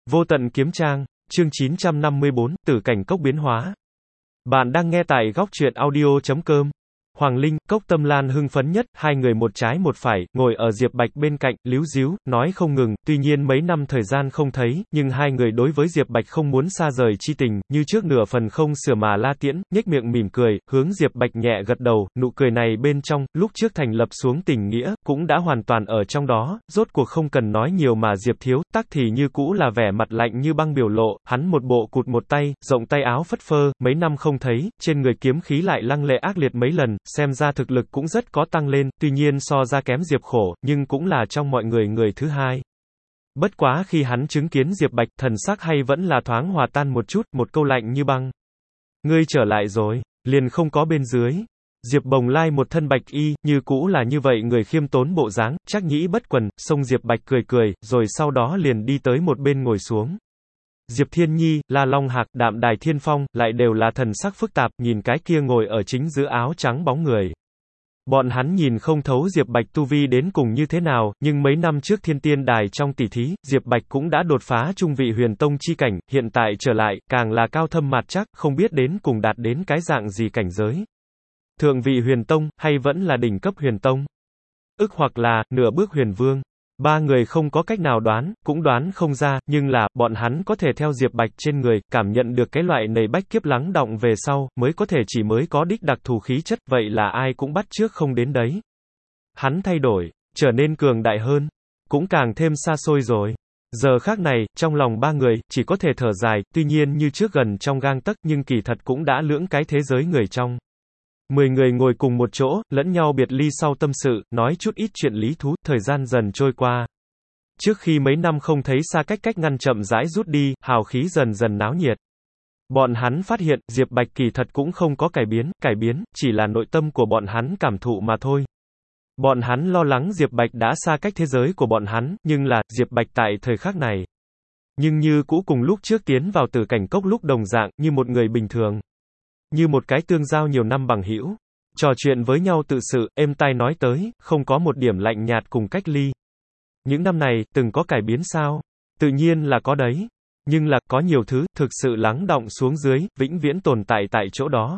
Vô tận kiếm trang, chương 954, tử cảnh cốc biến hóa. Bạn đang nghe tại góc truyện audio.com. Hoàng Linh, Cốc Tâm Lan hưng phấn nhất, hai người một trái một phải, ngồi ở Diệp Bạch bên cạnh, líu díu, nói không ngừng, tuy nhiên mấy năm thời gian không thấy, nhưng hai người đối với Diệp Bạch không muốn xa rời chi tình, như trước nửa phần không sửa mà la tiễn, nhếch miệng mỉm cười, hướng Diệp Bạch nhẹ gật đầu, nụ cười này bên trong, lúc trước thành lập xuống tình nghĩa, cũng đã hoàn toàn ở trong đó, rốt cuộc không cần nói nhiều mà Diệp Thiếu, tắc thì như cũ là vẻ mặt lạnh như băng biểu lộ, hắn một bộ cụt một tay, rộng tay áo phất phơ, mấy năm không thấy, trên người kiếm khí lại lăng lệ ác liệt mấy lần, xem ra thực lực cũng rất có tăng lên, tuy nhiên so ra kém Diệp Khổ, nhưng cũng là trong mọi người người thứ hai. Bất quá khi hắn chứng kiến Diệp Bạch, thần sắc hay vẫn là thoáng hòa tan một chút, một câu lạnh như băng. Ngươi trở lại rồi, liền không có bên dưới. Diệp Bồng Lai một thân bạch y, như cũ là như vậy người khiêm tốn bộ dáng, chắc nhĩ bất quần, xông Diệp Bạch cười cười, rồi sau đó liền đi tới một bên ngồi xuống. Diệp Thiên Nhi, La Long Hạc, Đạm Đài Thiên Phong, lại đều là thần sắc phức tạp, nhìn cái kia ngồi ở chính giữa áo trắng bóng người. Bọn hắn nhìn không thấu Diệp Bạch tu vi đến cùng như thế nào, nhưng mấy năm trước Thiên Tiên Đài trong tỷ thí, Diệp Bạch cũng đã đột phá trung vị huyền tông chi cảnh, hiện tại trở lại, càng là cao thâm mạt chắc, không biết đến cùng đạt đến cái dạng gì cảnh giới. Thượng vị huyền tông, hay vẫn là đỉnh cấp huyền tông? Hoặc là, nửa bước huyền vương. Ba người không có cách nào đoán, cũng đoán không ra, nhưng là, bọn hắn có thể theo Diệp Bạch trên người, cảm nhận được cái loại nảy bách kiếp lắng đọng về sau, mới có thể mới có đích đặc thù khí chất, vậy là ai cũng bắt chước không đến đấy. Hắn thay đổi, trở nên cường đại hơn, cũng càng thêm xa xôi rồi. Giờ khác này, trong lòng ba người, chỉ có thể thở dài, tuy nhiên như trước gần trong gang tấc, nhưng kỳ thật cũng đã lưỡng cái thế giới người trong. 10 người ngồi cùng một chỗ, lẫn nhau biệt ly sau tâm sự, nói chút ít chuyện lý thú, thời gian dần trôi qua. Trước khi mấy năm không thấy xa cách ngăn chậm rãi rút đi, hào khí dần dần náo nhiệt. Bọn hắn phát hiện, Diệp Bạch kỳ thật cũng không có cải biến, chỉ là nội tâm của bọn hắn cảm thụ mà thôi. Bọn hắn lo lắng Diệp Bạch đã xa cách thế giới của bọn hắn, nhưng là, Diệp Bạch tại thời khắc này. Nhưng như cũ cùng lúc trước tiến vào tử cảnh cốc lúc đồng dạng, như một người bình thường. Như một cái tương giao nhiều năm bằng hữu, trò chuyện với nhau tự sự, êm tai nói tới, không có một điểm lạnh nhạt cùng cách ly. Những năm này, từng có cải biến sao? Tự nhiên là có đấy. Nhưng là, có nhiều thứ, thực sự lắng đọng xuống dưới, vĩnh viễn tồn tại tại chỗ đó.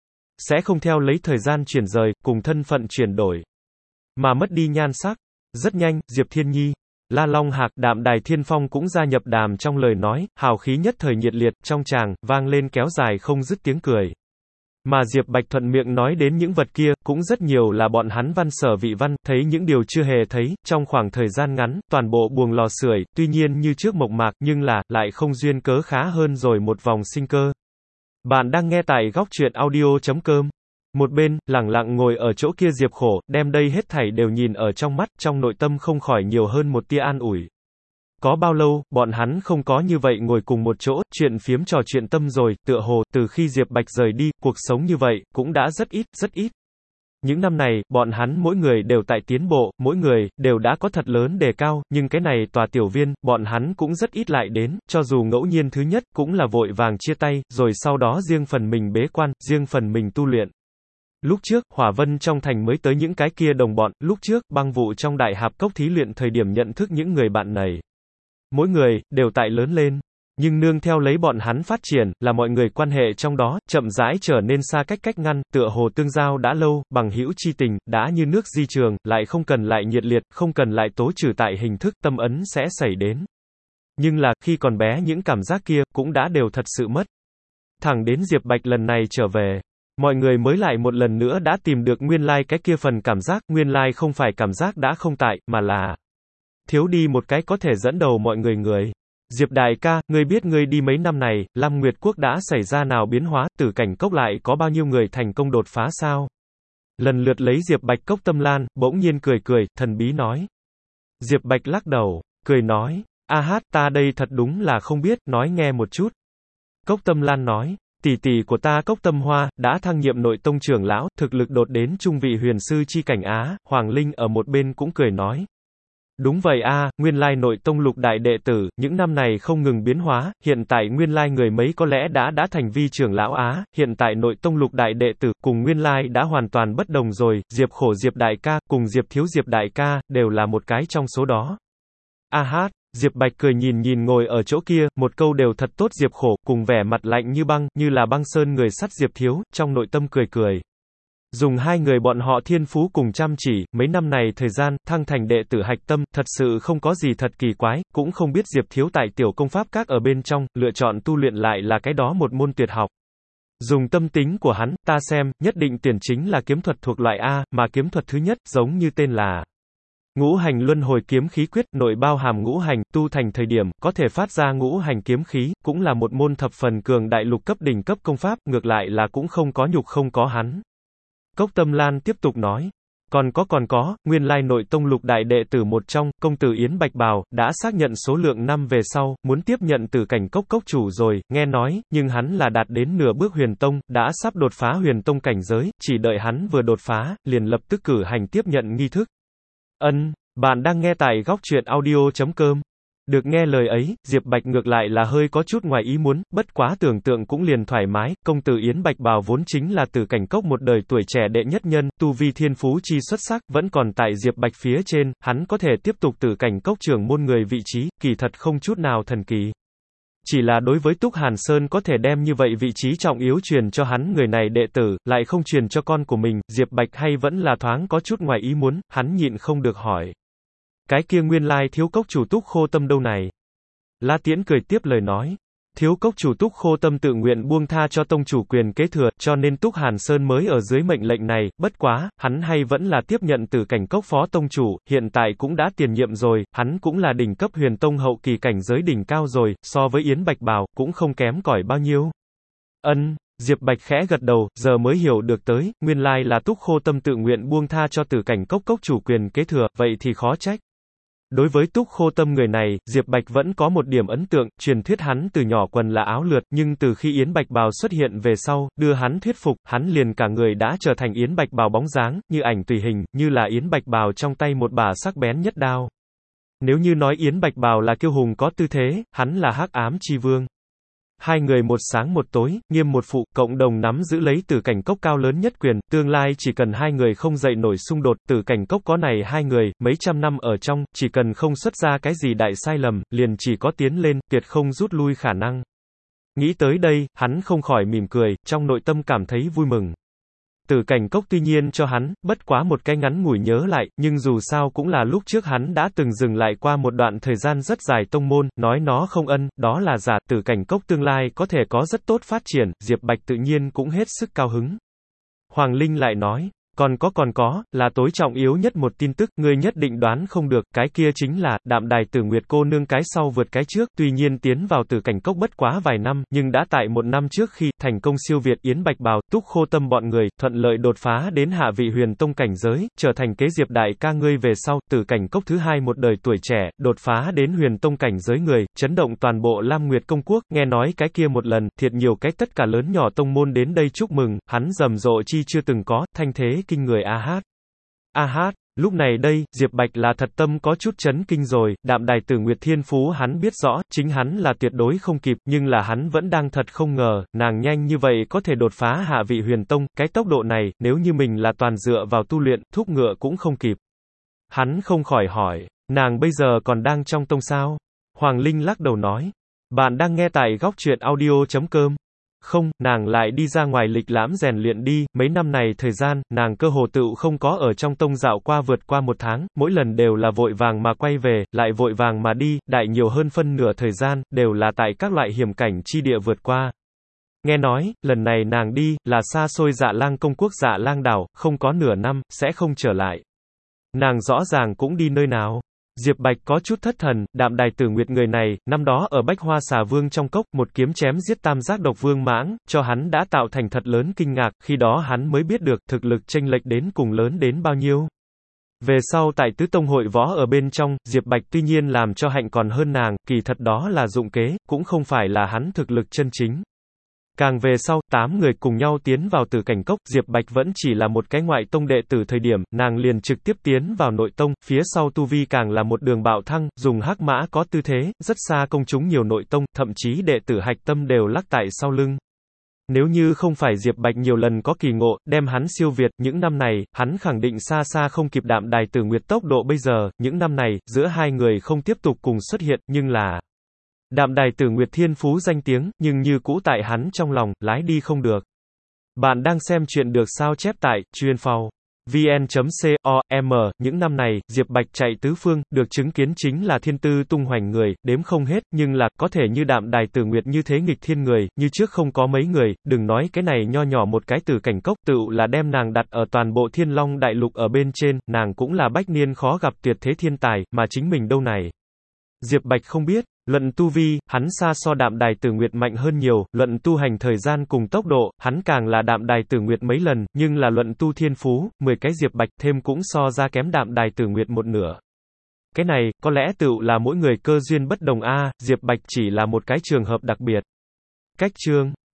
Sẽ không theo lấy thời gian chuyển rời, cùng thân phận chuyển đổi. Mà mất đi nhan sắc. Rất nhanh, Diệp Thiên Nhi, La Long Hạc, Đạm Đài Thiên Phong cũng gia nhập đàm trong lời nói, hào khí nhất thời nhiệt liệt, trong tràng, vang lên kéo dài không dứt tiếng cười. Mà Diệp Bạch thuận miệng nói đến những vật kia, cũng rất nhiều là bọn hắn văn sở vị văn, thấy những điều chưa hề thấy, trong khoảng thời gian ngắn, toàn bộ buồng lò sưởi, tuy nhiên như trước mộc mạc, nhưng là, lại không duyên cớ khá hơn rồi một vòng sinh cơ. Bạn đang nghe tại góc truyện audio.com. Một bên, lẳng lặng ngồi ở chỗ kia Diệp Khổ, đem đây hết thảy đều nhìn ở trong mắt, trong nội tâm không khỏi nhiều hơn một tia an ủi. Có bao lâu, bọn hắn không có như vậy ngồi cùng một chỗ, chuyện phiếm trò chuyện tâm rồi, tựa hồ, từ khi Diệp Bạch rời đi, cuộc sống như vậy, cũng đã rất ít. Những năm này, bọn hắn mỗi người đều tại tiến bộ, mỗi người, đều đã có thật lớn đề cao, nhưng cái này tòa tiểu viên, bọn hắn cũng rất ít lại đến, cho dù ngẫu nhiên thứ nhất, cũng là vội vàng chia tay, rồi sau đó riêng phần mình bế quan, riêng phần mình tu luyện. Lúc trước, Hỏa Vân trong thành mới tới những cái kia đồng bọn, lúc trước, Băng Vụ trong Đại Hạp Cốc thí luyện thời điểm nhận thức những người bạn này. Mỗi người, đều tại lớn lên. Nhưng nương theo lấy bọn hắn phát triển, là mọi người quan hệ trong đó, chậm rãi trở nên xa cách ngăn, tựa hồ tương giao đã lâu, bằng hữu chi tình, đã như nước di trường, lại không cần lại nhiệt liệt, không cần lại tố trừ tại hình thức, tâm ấn sẽ xảy đến. Nhưng là, khi còn bé những cảm giác kia, cũng đã đều thật sự mất. Thẳng đến Diệp Bạch lần này trở về. Mọi người mới lại một lần nữa đã tìm được nguyên lai cái kia phần cảm giác, nguyên lai không phải cảm giác đã không tại, mà là thiếu đi một cái có thể dẫn đầu mọi người. Diệp đại ca, ngươi biết ngươi đi mấy năm này, Lam Nguyệt Quốc đã xảy ra nào biến hóa, tử cảnh cốc lại có bao nhiêu người thành công đột phá sao? Lần lượt lấy Diệp Bạch Cốc Tâm Lan, bỗng nhiên cười, thần bí nói. Diệp Bạch lắc đầu, cười nói, ta đây thật đúng là không biết, nói nghe một chút. Cốc Tâm Lan nói. Tỷ tỷ của ta Cốc Tâm Hoa, đã thăng nhiệm nội tông trưởng lão, thực lực đột đến trung vị huyền sư chi cảnh Á, Hoàng Linh ở một bên cũng cười nói. Đúng vậy nguyên lai nội tông lục đại đệ tử, những năm này không ngừng biến hóa, hiện tại nguyên lai người mấy có lẽ đã thành vi trưởng lão Á, hiện tại nội tông lục đại đệ tử, cùng nguyên lai đã hoàn toàn bất đồng rồi, Diệp Khổ Diệp đại ca, cùng Diệp Thiếu Diệp đại ca, đều là một cái trong số đó. Diệp Bạch cười nhìn nhìn ngồi ở chỗ kia, một câu đều thật tốt Diệp Khổ, cùng vẻ mặt lạnh như băng, như là băng sơn người sắt Diệp Thiếu, trong nội tâm cười cười. Dùng hai người bọn họ thiên phú cùng chăm chỉ, mấy năm này thời gian, thăng thành đệ tử hạch tâm, thật sự không có gì thật kỳ quái, cũng không biết Diệp Thiếu tại tiểu công pháp các ở bên trong, lựa chọn tu luyện lại là cái đó một môn tuyệt học. Dùng tâm tính của hắn, ta xem, nhất định tuyển chính là kiếm thuật thuộc loại A, mà kiếm thuật thứ nhất, giống như tên là Ngũ hành luân hồi kiếm khí quyết, nội bao hàm ngũ hành, tu thành thời điểm, có thể phát ra ngũ hành kiếm khí, cũng là một môn thập phần cường đại lục cấp đỉnh cấp công pháp, ngược lại là cũng không có nhục không có hắn. Cốc Tâm Lan tiếp tục nói. Còn có, nguyên lai nội tông lục đại đệ tử một trong, công tử Yến Bạch Bào, đã xác nhận số lượng năm về sau, muốn tiếp nhận từ cảnh cốc chủ rồi, nghe nói, nhưng hắn là đạt đến nửa bước huyền tông, đã sắp đột phá huyền tông cảnh giới, chỉ đợi hắn vừa đột phá, liền lập tức cử hành tiếp nhận nghi thức. Bạn đang nghe tại góc truyện audio.com. Được nghe lời ấy, Diệp Bạch ngược lại là hơi có chút ngoài ý muốn, bất quá tưởng tượng cũng liền thoải mái, công tử Yến Bạch Bào vốn chính là từ cảnh cốc một đời tuổi trẻ đệ nhất nhân, tu vi thiên phú chi xuất sắc, vẫn còn tại Diệp Bạch phía trên, hắn có thể tiếp tục từ cảnh cốc trưởng môn người vị trí, kỳ thật không chút nào thần kỳ. Chỉ là đối với Túc Hàn Sơn có thể đem như vậy vị trí trọng yếu truyền cho hắn người này đệ tử, lại không truyền cho con của mình, Diệp Bạch hay vẫn là thoáng có chút ngoài ý muốn, hắn nhịn không được hỏi. Cái kia nguyên lai thiếu cốc chủ Túc Khô Tâm đâu này? La Tiễn cười tiếp lời nói. Thiếu cốc chủ Túc Khô Tâm tự nguyện buông tha cho tông chủ quyền kế thừa, cho nên Túc Hàn Sơn mới ở dưới mệnh lệnh này, bất quá, hắn hay vẫn là tiếp nhận từ cảnh cốc phó tông chủ, hiện tại cũng đã tiền nhiệm rồi, hắn cũng là đỉnh cấp huyền tông hậu kỳ cảnh giới đỉnh cao rồi, so với Yến Bạch Bào, cũng không kém cỏi bao nhiêu. Diệp Bạch khẽ gật đầu, giờ mới hiểu được tới, nguyên lai là Túc Khô Tâm tự nguyện buông tha cho từ cảnh cốc chủ quyền kế thừa, vậy thì khó trách. Đối với Túc Khô Tâm người này, Diệp Bạch vẫn có một điểm ấn tượng, truyền thuyết hắn từ nhỏ quần là áo lượt, nhưng từ khi Yến Bạch Bào xuất hiện về sau, đưa hắn thuyết phục, hắn liền cả người đã trở thành Yến Bạch Bào bóng dáng, như ảnh tùy hình, như là Yến Bạch Bào trong tay một bả sắc bén nhất đao. Nếu như nói Yến Bạch Bào là kiêu hùng có tư thế, hắn là hắc ám chi vương. Hai người một sáng một tối, nghiêm một phụ, cộng đồng nắm giữ lấy tử cảnh cốc cao lớn nhất quyền, tương lai chỉ cần hai người không dậy nổi xung đột, tử cảnh cốc có này hai người, mấy trăm năm ở trong, chỉ cần không xuất ra cái gì đại sai lầm, liền chỉ có tiến lên, tuyệt không rút lui khả năng. Nghĩ tới đây, hắn không khỏi mỉm cười, trong nội tâm cảm thấy vui mừng. Tử cảnh cốc tuy nhiên cho hắn, bất quá một cái ngắn ngủi nhớ lại, nhưng dù sao cũng là lúc trước hắn đã từng dừng lại qua một đoạn thời gian rất dài tông môn, nói nó không đó là giả, tử cảnh cốc tương lai có thể có rất tốt phát triển, Diệp Bạch tự nhiên cũng hết sức cao hứng. Hoàng Linh lại nói, còn có, là tối trọng yếu nhất một tin tức, ngươi nhất định đoán không được, cái kia chính là, Đạm Đài Tử Nguyệt cô nương cái sau vượt cái trước, tuy nhiên tiến vào tử cảnh cốc bất quá vài năm, nhưng đã tại một năm trước khi, thành công siêu việt Yến Bạch Bào, Túc Khô Tâm bọn người, thuận lợi đột phá đến hạ vị huyền tông cảnh giới, trở thành kế Diệp đại ca ngươi về sau, tử cảnh cốc thứ hai một đời tuổi trẻ, đột phá đến huyền tông cảnh giới người, chấn động toàn bộ Lam Nguyệt công quốc, nghe nói cái kia một lần, thiệt nhiều cái tất cả lớn nhỏ tông môn đến đây chúc mừng, hắn rầm rộ chi chưa từng có, thanh thế kinh người a hát. Lúc này đây, Diệp Bạch là thật tâm có chút chấn kinh rồi, Đạm Đài Tử Nguyệt thiên phú hắn biết rõ, chính hắn là tuyệt đối không kịp, nhưng là hắn vẫn đang thật không ngờ, nàng nhanh như vậy có thể đột phá hạ vị huyền tông, cái tốc độ này, nếu như mình là toàn dựa vào tu luyện, thúc ngựa cũng không kịp. Hắn không khỏi hỏi, nàng bây giờ còn đang trong tông sao? Hoàng Linh lắc đầu nói, bạn đang nghe tại góc truyện audio.com. Không, nàng lại đi ra ngoài lịch lãm rèn luyện đi, mấy năm này thời gian, nàng cơ hồ tựu không có ở trong tông dạo qua vượt qua một tháng, mỗi lần đều là vội vàng mà quay về, lại vội vàng mà đi, đại nhiều hơn phân nửa thời gian, đều là tại các loại hiểm cảnh chi địa vượt qua. Nghe nói, lần này nàng đi, là xa xôi Dạ Lang công quốc Dạ Lang đảo, không có nửa năm, sẽ không trở lại. Nàng rõ ràng cũng đi nơi nào. Diệp Bạch có chút thất thần, Đạm Đài Tử Nguyệt người này, năm đó ở Bách Hoa Xà Vương trong cốc, một kiếm chém giết tam giác độc vương mãng, cho hắn đã tạo thành thật lớn kinh ngạc, khi đó hắn mới biết được, thực lực chênh lệch đến cùng lớn đến bao nhiêu. Về sau tại tứ tông hội võ ở bên trong, Diệp Bạch tuy nhiên làm cho hạnh còn hơn nàng, kỳ thật đó là dụng kế, cũng không phải là hắn thực lực chân chính. Càng về sau, 8 người cùng nhau tiến vào tử cảnh cốc, Diệp Bạch vẫn chỉ là một cái ngoại tông đệ tử thời điểm, nàng liền trực tiếp tiến vào nội tông, phía sau tu vi càng là một đường bạo thăng, dùng hắc mã có tư thế, rất xa công chúng nhiều nội tông, thậm chí đệ tử hạch tâm đều lắc tại sau lưng. Nếu như không phải Diệp Bạch nhiều lần có kỳ ngộ, đem hắn siêu việt, những năm này, hắn khẳng định xa xa không kịp Đạm Đài Tử Nguyệt tốc độ bây giờ, những năm này, giữa hai người không tiếp tục cùng xuất hiện, nhưng là Đạm Đài Tử Nguyệt thiên phú danh tiếng, nhưng như cũ tại hắn trong lòng, lái đi không được. Bạn đang xem chuyện được sao chép tại Truyện.phao vn.com. Những năm này, Diệp Bạch chạy tứ phương, được chứng kiến chính là thiên tư tung hoành người, đếm không hết, nhưng là, có thể như Đạm Đài Tử Nguyệt như thế nghịch thiên người, như trước không có mấy người, đừng nói cái này nho nhỏ một cái Tử Cảnh Cốc, tựu là đem nàng đặt ở toàn bộ Thiên Long Đại Lục ở bên trên, nàng cũng là bách niên khó gặp tuyệt thế thiên tài, mà chính mình đâu này. Diệp Bạch không biết, luận tu vi, hắn xa so Đạm Đài Tử Nguyệt mạnh hơn nhiều, luận tu hành thời gian cùng tốc độ, hắn càng là Đạm Đài Tử Nguyệt mấy lần, nhưng là luận tu thiên phú, 10 cái Diệp Bạch thêm cũng so ra kém Đạm Đài Tử Nguyệt một nửa. Cái này, có lẽ tựu là mỗi người cơ duyên bất đồng a, Diệp Bạch chỉ là một cái trường hợp đặc biệt. Cách chương